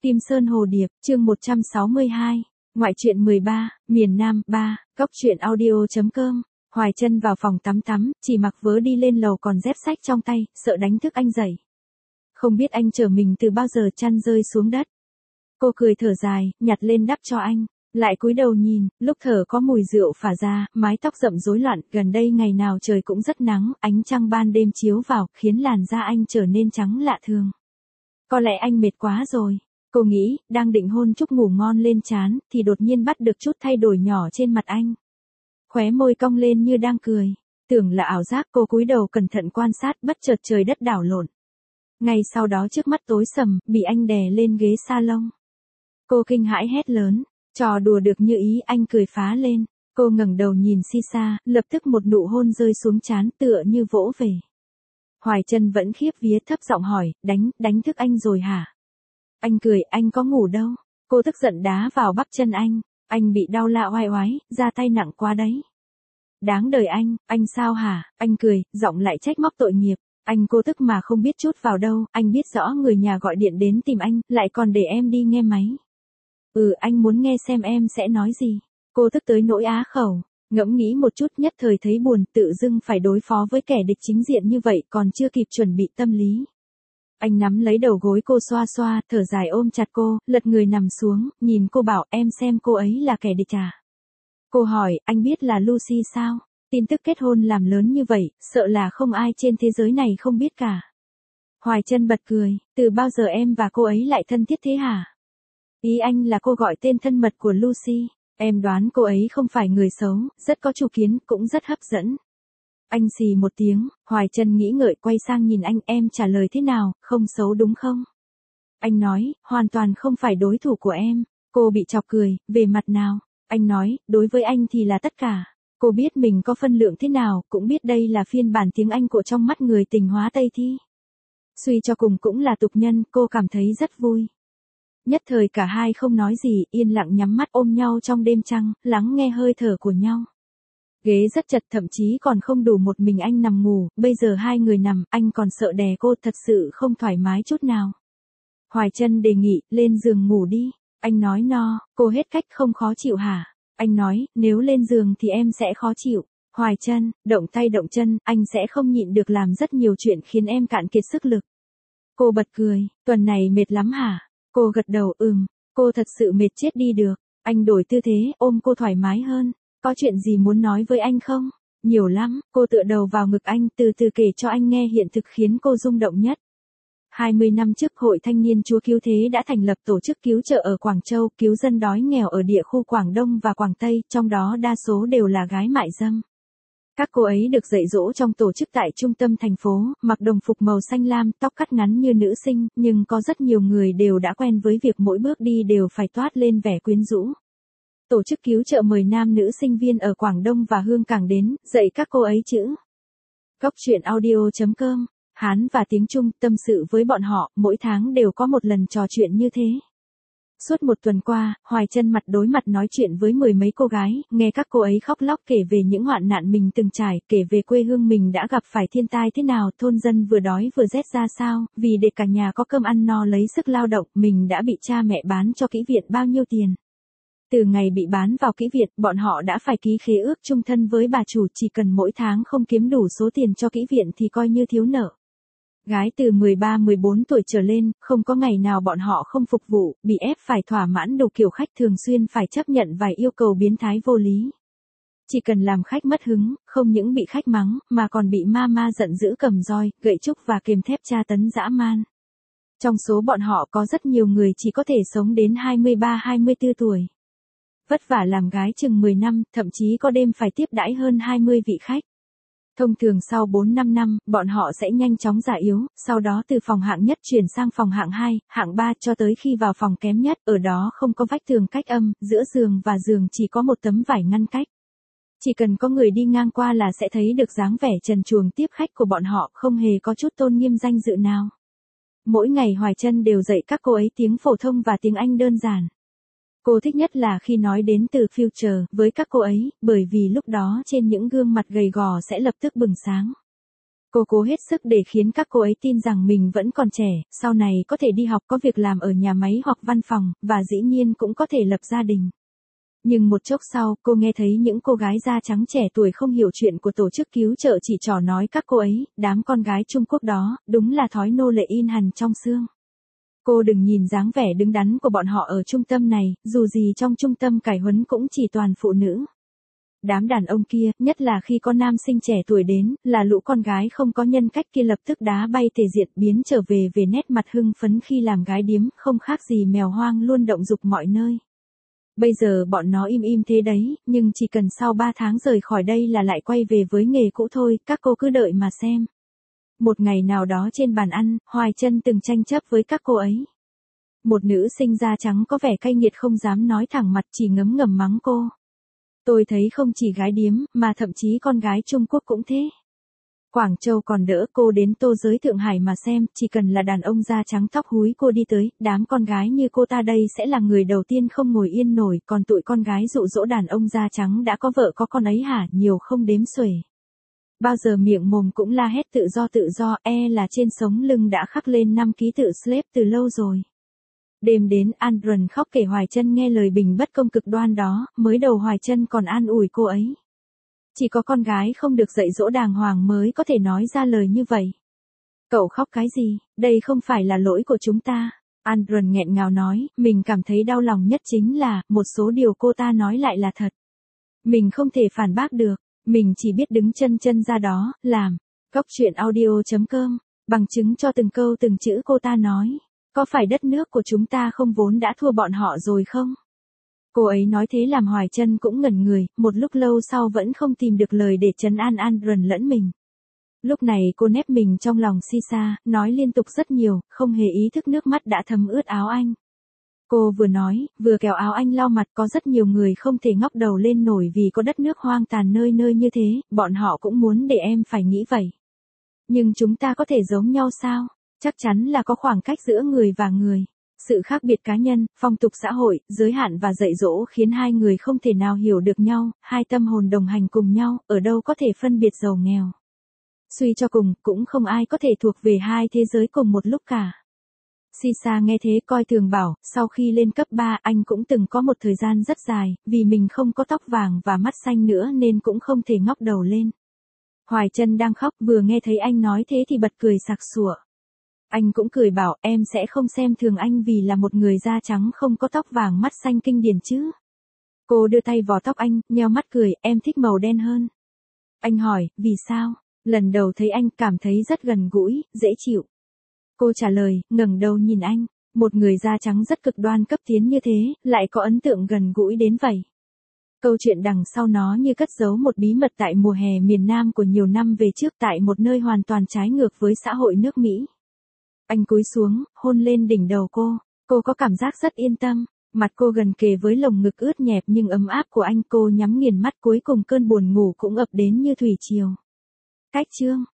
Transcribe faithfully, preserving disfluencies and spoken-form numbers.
Kim Sơn Hồ Điệp, chương một trăm sáu mươi hai, ngoại truyện mười ba, miền Nam, ba, góc truyện audio chấm com. Hoài Chân vào phòng tắm tắm, chỉ mặc vớ đi lên lầu còn dép sách trong tay, sợ đánh thức anh dậy. Không biết anh chở mình từ bao giờ chăn rơi xuống đất. Cô cười thở dài, nhặt lên đắp cho anh, lại cúi đầu nhìn, lúc thở có mùi rượu phả ra, mái tóc rậm rối loạn, gần đây ngày nào trời cũng rất nắng, ánh trăng ban đêm chiếu vào, khiến làn da anh trở nên trắng lạ thường. Có lẽ anh mệt quá rồi. Cô nghĩ, đang định hôn chút ngủ ngon lên trán, thì đột nhiên bắt được chút thay đổi nhỏ trên mặt anh. Khóe môi cong lên như đang cười. Tưởng là ảo giác, cô cúi đầu cẩn thận quan sát, bất chợt trời đất đảo lộn. Ngay sau đó trước mắt tối sầm, bị anh đè lên ghế salon. Cô kinh hãi hét lớn, trò đùa được như ý, anh cười phá lên. Cô ngẩng đầu nhìn si xa, lập tức một nụ hôn rơi xuống trán tựa như vỗ về. Hoài Chân vẫn khiếp vía thấp giọng hỏi, đánh, đánh thức anh rồi hả? Anh cười, anh có ngủ đâu. Cô tức giận đá vào bắp chân anh. Anh bị đau lạ oai oái, ra tay nặng quá đấy. Đáng đời anh, anh sao hả? Anh cười, giọng lại trách móc tội nghiệp. Anh cô tức mà không biết chút vào đâu, anh biết rõ người nhà gọi điện đến tìm anh, lại còn để em đi nghe máy. Ừ, anh muốn nghe xem em sẽ nói gì. Cô tức tới nỗi á khẩu, ngẫm nghĩ một chút nhất thời thấy buồn, tự dưng phải đối phó với kẻ địch chính diện như vậy còn chưa kịp chuẩn bị tâm lý. Anh nắm lấy đầu gối cô xoa xoa, thở dài ôm chặt cô, lật người nằm xuống, nhìn cô bảo em xem cô ấy là kẻ địch à. Cô hỏi, anh biết là Lucy sao? Tin tức kết hôn làm lớn như vậy, sợ là không ai trên thế giới này không biết cả. Hoài Chân bật cười, từ bao giờ em và cô ấy lại thân thiết thế hả? Ý anh là cô gọi tên thân mật của Lucy, em đoán cô ấy không phải người xấu, rất có chủ kiến, cũng rất hấp dẫn. Anh xì một tiếng, Hoài Chân nghĩ ngợi quay sang nhìn anh, em trả lời thế nào, không xấu đúng không? Anh nói, hoàn toàn không phải đối thủ của em. Cô bị chọc cười, về mặt nào? Anh nói, đối với anh thì là tất cả. Cô biết mình có phân lượng thế nào, cũng biết đây là phiên bản tiếng Anh của trong mắt người tình hóa Tây thi. Suy cho cùng cũng là tục nhân, cô cảm thấy rất vui. Nhất thời cả hai không nói gì, yên lặng nhắm mắt ôm nhau trong đêm trăng, lắng nghe hơi thở của nhau. Ghế rất chật, thậm chí còn không đủ một mình anh nằm ngủ, bây giờ hai người nằm, anh còn sợ đè cô, thật sự không thoải mái chút nào. Hoài Chân đề nghị, lên giường ngủ đi. Anh nói no, cô hết cách, không khó chịu hả? Anh nói, nếu lên giường thì em sẽ khó chịu. Hoài Chân, động tay động chân, anh sẽ không nhịn được làm rất nhiều chuyện khiến em cạn kiệt sức lực. Cô bật cười, tuần này mệt lắm hả? Cô gật đầu, ừm, cô thật sự mệt chết đi được. Anh đổi tư thế, ôm cô thoải mái hơn. Có chuyện gì muốn nói với anh không? Nhiều lắm, cô tựa đầu vào ngực anh, từ từ kể cho anh nghe hiện thực khiến cô rung động nhất. hai mươi năm trước Hội Thanh niên Chúa Cứu Thế đã thành lập tổ chức cứu trợ ở Quảng Châu, cứu dân đói nghèo ở địa khu Quảng Đông và Quảng Tây, trong đó đa số đều là gái mại dâm. Các cô ấy được dạy dỗ trong tổ chức tại trung tâm thành phố, mặc đồng phục màu xanh lam, tóc cắt ngắn như nữ sinh, nhưng có rất nhiều người đều đã quen với việc mỗi bước đi đều phải toát lên vẻ quyến rũ. Tổ chức cứu trợ mời nam nữ sinh viên ở Quảng Đông và Hương Cảng đến, dạy các cô ấy chữ. Góc truyện audio chấm com, Hán và tiếng Trung, tâm sự với bọn họ, mỗi tháng đều có một lần trò chuyện như thế. Suốt một tuần qua, Hoài Chân mặt đối mặt nói chuyện với mười mấy cô gái, nghe các cô ấy khóc lóc kể về những hoạn nạn mình từng trải, kể về quê hương mình đã gặp phải thiên tai thế nào, thôn dân vừa đói vừa rét ra sao, vì để cả nhà có cơm ăn no lấy sức lao động, mình đã bị cha mẹ bán cho kỹ viện bao nhiêu tiền. Từ ngày bị bán vào kỹ viện, bọn họ đã phải ký khế ước chung thân với bà chủ, chỉ cần mỗi tháng không kiếm đủ số tiền cho kỹ viện thì coi như thiếu nợ. Gái từ mười ba mười bốn tuổi trở lên, không có ngày nào bọn họ không phục vụ, bị ép phải thỏa mãn đủ kiểu khách, thường xuyên phải chấp nhận vài yêu cầu biến thái vô lý. Chỉ cần làm khách mất hứng, không những bị khách mắng, mà còn bị ma ma giận dữ cầm roi, gậy trúc và kềm thép tra tấn dã man. Trong số bọn họ có rất nhiều người chỉ có thể sống đến hai mươi ba hai mươi tư tuổi. Vất vả làm gái chừng mười năm, thậm chí có đêm phải tiếp đãi hơn hai mươi vị khách. Thông thường sau bốn năm năm, bọn họ sẽ nhanh chóng già yếu, sau đó từ phòng hạng nhất chuyển sang phòng hạng hai, hạng ba cho tới khi vào phòng kém nhất, ở đó không có vách tường cách âm, giữa giường và giường chỉ có một tấm vải ngăn cách. Chỉ cần có người đi ngang qua là sẽ thấy được dáng vẻ trần truồng tiếp khách của bọn họ, không hề có chút tôn nghiêm danh dự nào. Mỗi ngày Hoài Chân đều dạy các cô ấy tiếng phổ thông và tiếng Anh đơn giản. Cô thích nhất là khi nói đến từ future với các cô ấy, bởi vì lúc đó trên những gương mặt gầy gò sẽ lập tức bừng sáng. Cô cố hết sức để khiến các cô ấy tin rằng mình vẫn còn trẻ, sau này có thể đi học, có việc làm ở nhà máy hoặc văn phòng, và dĩ nhiên cũng có thể lập gia đình. Nhưng một chốc sau, cô nghe thấy những cô gái da trắng trẻ tuổi không hiểu chuyện của tổ chức cứu trợ chỉ trỏ nói các cô ấy, đám con gái Trung Quốc đó, đúng là thói nô lệ in hằn trong xương. Cô đừng nhìn dáng vẻ đứng đắn của bọn họ ở trung tâm này, dù gì trong trung tâm cải huấn cũng chỉ toàn phụ nữ. Đám đàn ông kia, nhất là khi có nam sinh trẻ tuổi đến, là lũ con gái không có nhân cách kia lập tức đá bay thể diện biến trở về về nét mặt hưng phấn khi làm gái điếm, không khác gì mèo hoang luôn động dục mọi nơi. Bây giờ bọn nó im im thế đấy, nhưng chỉ cần sau ba tháng rời khỏi đây là lại quay về với nghề cũ thôi, các cô cứ đợi mà xem. Một ngày nào đó trên bàn ăn, Hoài Chân từng tranh chấp với các cô ấy. Một nữ sinh da trắng có vẻ cay nghiệt không dám nói thẳng mặt, chỉ ngấm ngầm mắng cô. Tôi thấy không chỉ gái điếm, mà thậm chí con gái Trung Quốc cũng thế. Quảng Châu còn đỡ, cô đến Tô Giới Thượng Hải mà xem, chỉ cần là đàn ông da trắng tóc húi cô đi tới, đám con gái như cô ta đây sẽ là người đầu tiên không ngồi yên nổi, còn tụi con gái dụ dỗ đàn ông da trắng đã có vợ có con ấy hả, nhiều không đếm xuể. Bao giờ miệng mồm cũng la hét tự do tự do, e là trên sống lưng đã khắc lên năm ký tự slave từ lâu rồi. Đêm đến, Andron khóc kể Hoài Chân nghe lời bình bất công cực đoan đó, mới đầu Hoài Chân còn an ủi cô ấy. Chỉ có con gái không được dạy dỗ đàng hoàng mới có thể nói ra lời như vậy. Cậu khóc cái gì, đây không phải là lỗi của chúng ta. Andron nghẹn ngào nói, mình cảm thấy đau lòng nhất chính là, một số điều cô ta nói lại là thật. Mình không thể phản bác được, mình chỉ biết đứng chân chân ra đó, làm. Góc truyện audio chấm com, bằng chứng cho từng câu từng chữ cô ta nói. Có phải đất nước của chúng ta không vốn đã thua bọn họ rồi không? Cô ấy nói thế làm Hoài Chân cũng ngẩn người, một lúc lâu sau vẫn không tìm được lời để trấn an Andron lẫn mình. Lúc này cô nép mình trong lòng Sisa, nói liên tục rất nhiều, không hề ý thức nước mắt đã thấm ướt áo anh. Cô vừa nói, vừa kéo áo anh lau mặt, có rất nhiều người không thể ngóc đầu lên nổi vì có đất nước hoang tàn nơi nơi như thế, bọn họ cũng muốn để em phải nghĩ vậy. Nhưng chúng ta có thể giống nhau sao? Chắc chắn là có khoảng cách giữa người và người. Sự khác biệt cá nhân, phong tục xã hội, giới hạn và dạy dỗ khiến hai người không thể nào hiểu được nhau, hai tâm hồn đồng hành cùng nhau, ở đâu có thể phân biệt giàu nghèo. Suy cho cùng, cũng không ai có thể thuộc về hai thế giới cùng một lúc cả. Sisa nghe thế coi thường bảo, sau khi lên cấp ba anh cũng từng có một thời gian rất dài, vì mình không có tóc vàng và mắt xanh nữa nên cũng không thể ngóc đầu lên. Hoài Chân đang khóc, vừa nghe thấy anh nói thế thì bật cười sặc sụa. Anh cũng cười bảo, em sẽ không xem thường anh vì là một người da trắng không có tóc vàng mắt xanh kinh điển chứ. Cô đưa tay vò tóc anh, nheo mắt cười, em thích màu đen hơn. Anh hỏi, vì sao? Lần đầu thấy anh cảm thấy rất gần gũi, dễ chịu. Cô trả lời, ngẩng đầu nhìn anh, một người da trắng rất cực đoan cấp tiến như thế, lại có ấn tượng gần gũi đến vậy. Câu chuyện đằng sau nó như cất giấu một bí mật tại mùa hè miền Nam của nhiều năm về trước tại một nơi hoàn toàn trái ngược với xã hội nước Mỹ. Anh cúi xuống, hôn lên đỉnh đầu cô, cô có cảm giác rất yên tâm, mặt cô gần kề với lồng ngực ướt nhẹp nhưng ấm áp của anh, cô nhắm nghiền mắt cuối cùng cơn buồn ngủ cũng ập đến như thủy triều. Cách chương